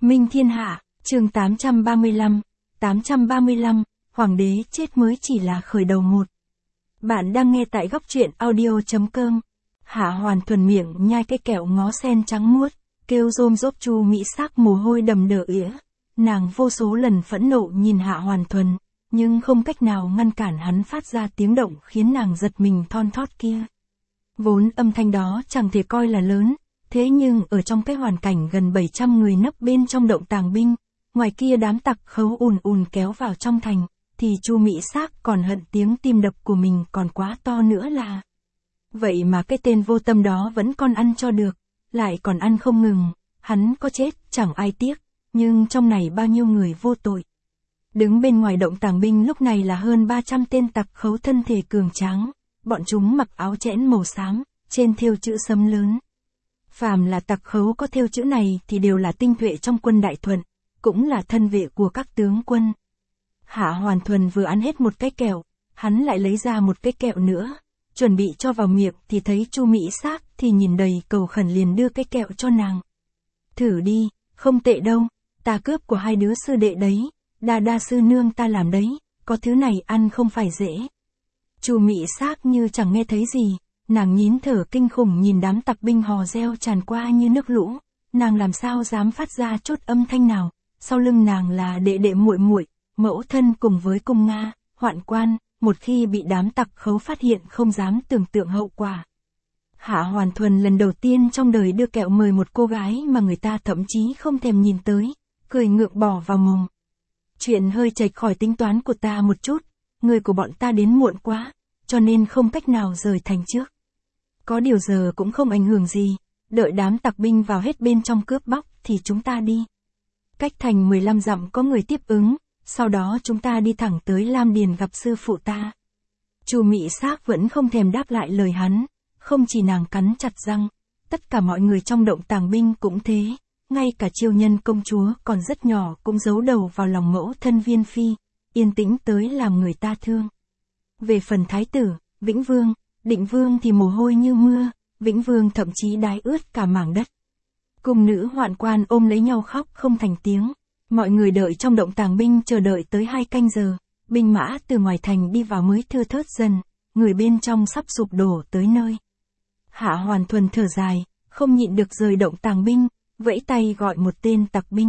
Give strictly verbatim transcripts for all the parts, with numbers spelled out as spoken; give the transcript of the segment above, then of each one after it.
Minh Thiên Hạ, chương tám trăm ba mươi lăm, tám trăm ba mươi lăm, Hoàng đế chết mới chỉ là khởi đầu một. Bạn đang nghe tại góc truyện audio chấm com. Hạ Hoàn thuần miệng nhai cái kẹo ngó sen trắng muốt, kêu rôm rốp Chu Mỹ Sắc mồ hôi đầm đờ ỉa. Nàng vô số lần phẫn nộ nhìn Hạ Hoàn thuần, nhưng không cách nào ngăn cản hắn phát ra tiếng động khiến nàng giật mình thon thót kia. Vốn âm thanh đó chẳng thể coi là lớn, thế nhưng ở trong cái hoàn cảnh gần bảy trăm người nấp bên trong động tàng binh, ngoài kia đám tặc khấu ùn ùn kéo vào trong thành, thì Chu Mỹ Sắc còn hận tiếng tim đập của mình còn quá to nữa là. Vậy mà cái tên vô tâm đó vẫn còn ăn cho được, lại còn ăn không ngừng, hắn có chết chẳng ai tiếc, nhưng trong này bao nhiêu người vô tội. Đứng bên ngoài động tàng binh lúc này là hơn ba trăm tên tặc khấu thân thể cường tráng, bọn chúng mặc áo chẽn màu xám, trên thêu chữ sấm lớn. Phàm là tặc khấu có thêu chữ này thì đều là tinh nhuệ trong quân Đại Thuận, cũng là thân vệ của các tướng quân. Hạ Hoàn thuần vừa ăn hết một cái kẹo, hắn lại lấy ra một cái kẹo nữa, chuẩn bị cho vào miệng thì thấy Chu Mỹ Sắc thì nhìn đầy cầu khẩn liền đưa cái kẹo cho nàng. Thử đi, không tệ đâu, ta cướp của hai đứa sư đệ đấy, đa đa sư nương ta làm đấy, có thứ này ăn không phải dễ. Chu Mỹ Sắc như chẳng nghe thấy gì, nàng nhín thở kinh khủng nhìn đám tặc binh hò reo tràn qua như nước lũ, nàng làm sao dám phát ra chút âm thanh nào, sau lưng nàng là đệ đệ muội muội, mẫu thân cùng với cung Nga, hoạn quan, một khi bị đám tặc khấu phát hiện không dám tưởng tượng hậu quả. Hạ Hoàn thuần lần đầu tiên trong đời đưa kẹo mời một cô gái mà người ta thậm chí không thèm nhìn tới, cười ngượng bỏ vào mồm. Chuyện hơi chệch khỏi tính toán của ta một chút, người của bọn ta đến muộn quá, cho nên không cách nào rời thành trước. Có điều giờ cũng không ảnh hưởng gì, đợi đám tặc binh vào hết bên trong cướp bóc thì chúng ta đi. Cách thành mười lăm dặm có người tiếp ứng, sau đó chúng ta đi thẳng tới Lam Điền gặp sư phụ ta. Chu Mỹ Sắc vẫn không thèm đáp lại lời hắn, không chỉ nàng cắn chặt răng, tất cả mọi người trong động tàng binh cũng thế, ngay cả Chiêu Nhân công chúa còn rất nhỏ cũng giấu đầu vào lòng mẫu thân Viên Phi, yên tĩnh tới làm người ta thương. Về phần thái tử, Vĩnh Vương, Định Vương thì mồ hôi như mưa, Vĩnh Vương thậm chí đái ướt cả mảng đất. Cung nữ hoạn quan ôm lấy nhau khóc không thành tiếng. Mọi người đợi trong động tàng binh chờ đợi tới hai canh giờ, binh mã từ ngoài thành đi vào mới thưa thớt dần, người bên trong sắp sụp đổ tới nơi. Hạ Hoàn thuần thở dài, không nhịn được rời động tàng binh, vẫy tay gọi một tên tặc binh.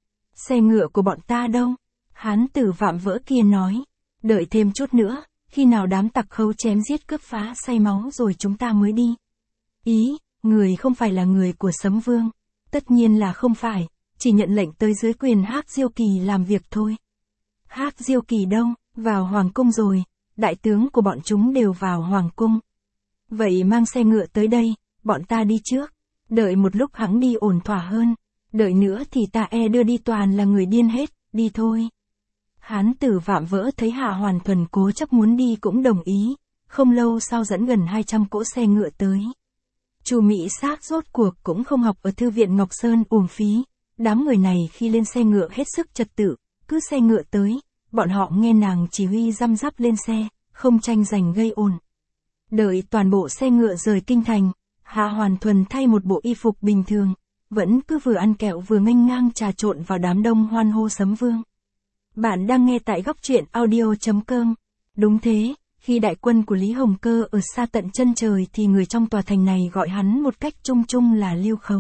Xe ngựa của bọn ta đâu? Hán tử vạm vỡ kia nói, đợi thêm chút nữa, khi nào đám tặc khấu chém giết cướp phá say máu rồi chúng ta mới đi. Ý, người không phải là người của Sấm Vương. Tất nhiên là không phải, chỉ nhận lệnh tới dưới quyền Hắc Diêu Kỳ làm việc thôi. Hắc Diêu Kỳ đâu, vào hoàng cung rồi, đại tướng của bọn chúng đều vào hoàng cung. Vậy mang xe ngựa tới đây, bọn ta đi trước, đợi một lúc hắn đi ổn thỏa hơn, đợi nữa thì ta e đưa đi toàn là người điên hết, đi thôi. Hán tử vạm vỡ thấy Hạ Hoàn thuần cố chấp muốn đi cũng đồng ý, không lâu sau dẫn gần hai trăm cỗ xe ngựa tới. Chu Mỹ Sắc rốt cuộc cũng không học ở thư viện Ngọc Sơn uổng phí, đám người này khi lên xe ngựa hết sức trật tự, cứ xe ngựa tới, bọn họ nghe nàng chỉ huy răm rắp lên xe, không tranh giành gây ồn. Đợi toàn bộ xe ngựa rời kinh thành, Hạ Hoàn thuần thay một bộ y phục bình thường, vẫn cứ vừa ăn kẹo vừa nghênh ngang trà trộn vào đám đông hoan hô Sấm Vương. Bạn đang nghe tại góc truyện audio chấm com. Đúng thế, khi đại quân của Lý Hồng Cơ ở xa tận chân trời thì người trong tòa thành này gọi hắn một cách chung chung là Lưu Khấu.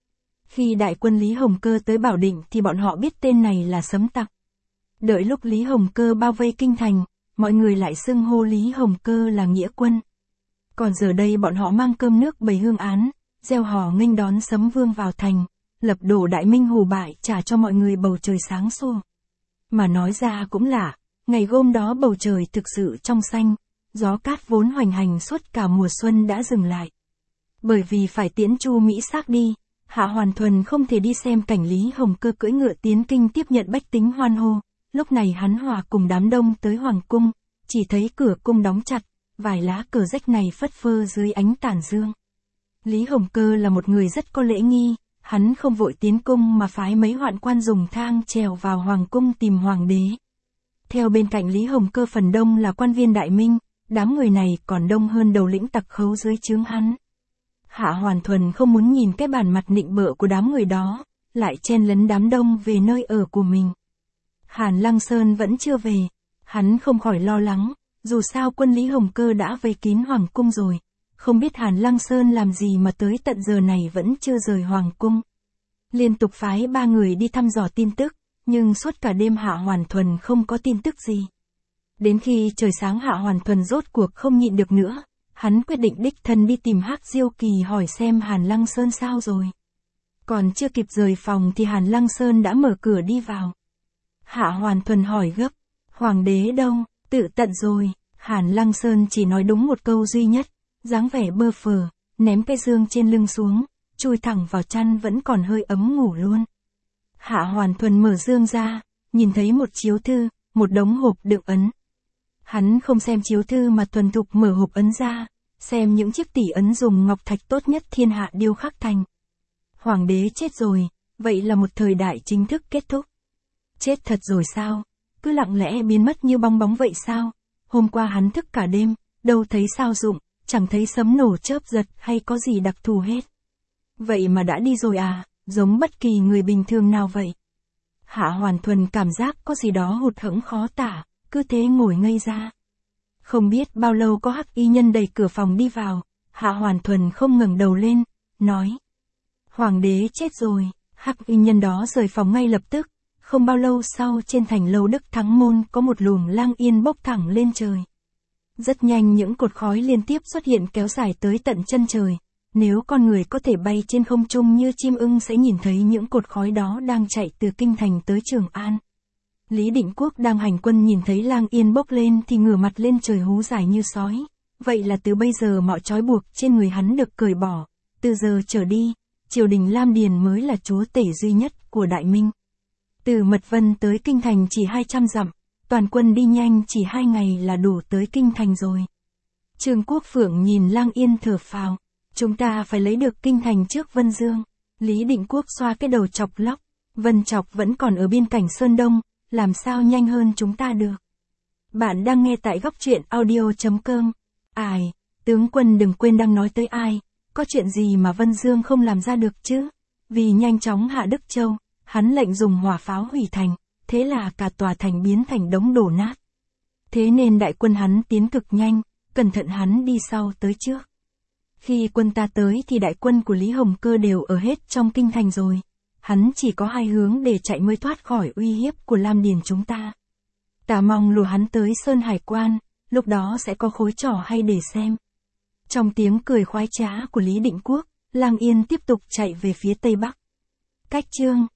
Khi đại quân Lý Hồng Cơ tới Bảo Định thì bọn họ biết tên này là Sấm Tặc. Đợi lúc Lý Hồng Cơ bao vây kinh thành, mọi người lại xưng hô Lý Hồng Cơ là Nghĩa Quân. Còn giờ đây bọn họ mang cơm nước bày hương án, reo hò nghênh đón Sấm Vương vào thành, lập đổ đại minh hù bại trả cho mọi người bầu trời sáng sủa. Mà nói ra cũng lạ, ngày hôm đó bầu trời thực sự trong xanh, gió cát vốn hoành hành suốt cả mùa xuân đã dừng lại. Bởi vì phải tiễn Chu Mỹ Sắc đi, Hạ Hoàn thuần không thể đi xem cảnh Lý Hồng Cơ cưỡi ngựa tiến kinh tiếp nhận bách tính hoan hô, lúc này hắn hòa cùng đám đông tới hoàng cung, chỉ thấy cửa cung đóng chặt, vài lá cờ rách này phất phơ dưới ánh tàn dương. Lý Hồng Cơ là một người rất có lễ nghi, hắn không vội tiến cung mà phái mấy hoạn quan dùng thang trèo vào hoàng cung tìm hoàng đế. Theo bên cạnh Lý Hồng Cơ phần đông là quan viên đại minh, đám người này còn đông hơn đầu lĩnh tặc khấu dưới trướng hắn. Hạ Hoàn thuần không muốn nhìn cái bản mặt nịnh bợ của đám người đó, lại chen lấn đám đông về nơi ở của mình. Hàn Lăng Sơn vẫn chưa về, hắn không khỏi lo lắng, dù sao quân Lý Hồng Cơ đã vây kín Hoàng cung rồi, không biết Hàn Lăng Sơn làm gì mà tới tận giờ này vẫn chưa rời Hoàng cung. Liên tục phái ba người đi thăm dò tin tức, nhưng suốt cả đêm Hạ Hoàn Thuần không có tin tức gì. Đến khi trời sáng Hạ Hoàn Thuần rốt cuộc không nhịn được nữa, hắn quyết định đích thân đi tìm Hắc Diêu Kỳ hỏi xem Hàn Lăng Sơn sao rồi. Còn chưa kịp rời phòng thì Hàn Lăng Sơn đã mở cửa đi vào. Hạ Hoàn Thuần hỏi gấp, Hoàng đế đâu, tự tận rồi. Hàn Lăng Sơn chỉ nói đúng một câu duy nhất, dáng vẻ bơ phờ, ném cái dương trên lưng xuống, chui thẳng vào chăn vẫn còn hơi ấm ngủ luôn. Hạ Hoàn Thuần mở dương ra, nhìn thấy một chiếu thư, một đống hộp đựng ấn. Hắn không xem chiếu thư mà thuần thục mở hộp ấn ra, xem những chiếc tỷ ấn dùng ngọc thạch tốt nhất thiên hạ điêu khắc thành. Hoàng đế chết rồi, vậy là một thời đại chính thức kết thúc. Chết thật rồi sao? Cứ lặng lẽ biến mất như bong bóng vậy sao? Hôm qua hắn thức cả đêm, đâu thấy sao dụng, chẳng thấy sấm nổ chớp giật hay có gì đặc thù hết. Vậy mà đã đi rồi à, giống bất kỳ người bình thường nào vậy. Hạ Hoàn Thuần cảm giác có gì đó hụt hẫng khó tả, cứ thế ngồi ngây ra. Không biết bao lâu có Hắc y nhân đẩy cửa phòng đi vào, Hạ Hoàn Thuần không ngẩng đầu lên, nói. Hoàng đế chết rồi, Hắc y nhân đó rời phòng ngay lập tức. Không bao lâu sau trên thành lâu Đức Thắng Môn có một luồng lang yên bốc thẳng lên trời. Rất nhanh những cột khói liên tiếp xuất hiện kéo dài tới tận chân trời. Nếu con người có thể bay trên không trung như chim ưng sẽ nhìn thấy những cột khói đó đang chạy từ kinh thành tới Trường An. Lý Định Quốc đang hành quân nhìn thấy lang yên bốc lên thì ngửa mặt lên trời hú dài như sói. Vậy là từ bây giờ mọi trói buộc trên người hắn được cởi bỏ. Từ giờ trở đi, triều đình Lam Điền mới là chúa tể duy nhất của Đại Minh. Từ Mật Vân tới Kinh Thành chỉ hai trăm dặm, toàn quân đi nhanh chỉ hai ngày là đủ tới Kinh Thành rồi. Trương Quốc Phượng nhìn Lang Yên thở phào, chúng ta phải lấy được Kinh Thành trước Vân Dương. Lý Định Quốc xoa cái đầu chọc lóc, Vân Chọc vẫn còn ở biên cảnh Sơn Đông, làm sao nhanh hơn chúng ta được. Bạn đang nghe tại góc truyện audio chấm com. Ai, tướng quân đừng quên đang nói tới ai, có chuyện gì mà Vân Dương không làm ra được chứ? Vì nhanh chóng hạ Đức Châu, hắn lệnh dùng hỏa pháo hủy thành, thế là cả tòa thành biến thành đống đổ nát. Thế nên đại quân hắn tiến cực nhanh, cẩn thận hắn đi sau tới trước. Khi quân ta tới thì đại quân của Lý Hồng Cơ đều ở hết trong kinh thành rồi. Hắn chỉ có hai hướng để chạy mới thoát khỏi uy hiếp của Lam Điền chúng ta. Ta mong lùa hắn tới Sơn Hải Quan, lúc đó sẽ có khối trò hay để xem. Trong tiếng cười khoái trá của Lý Định Quốc, Lang Yên tiếp tục chạy về phía Tây Bắc. Cách chương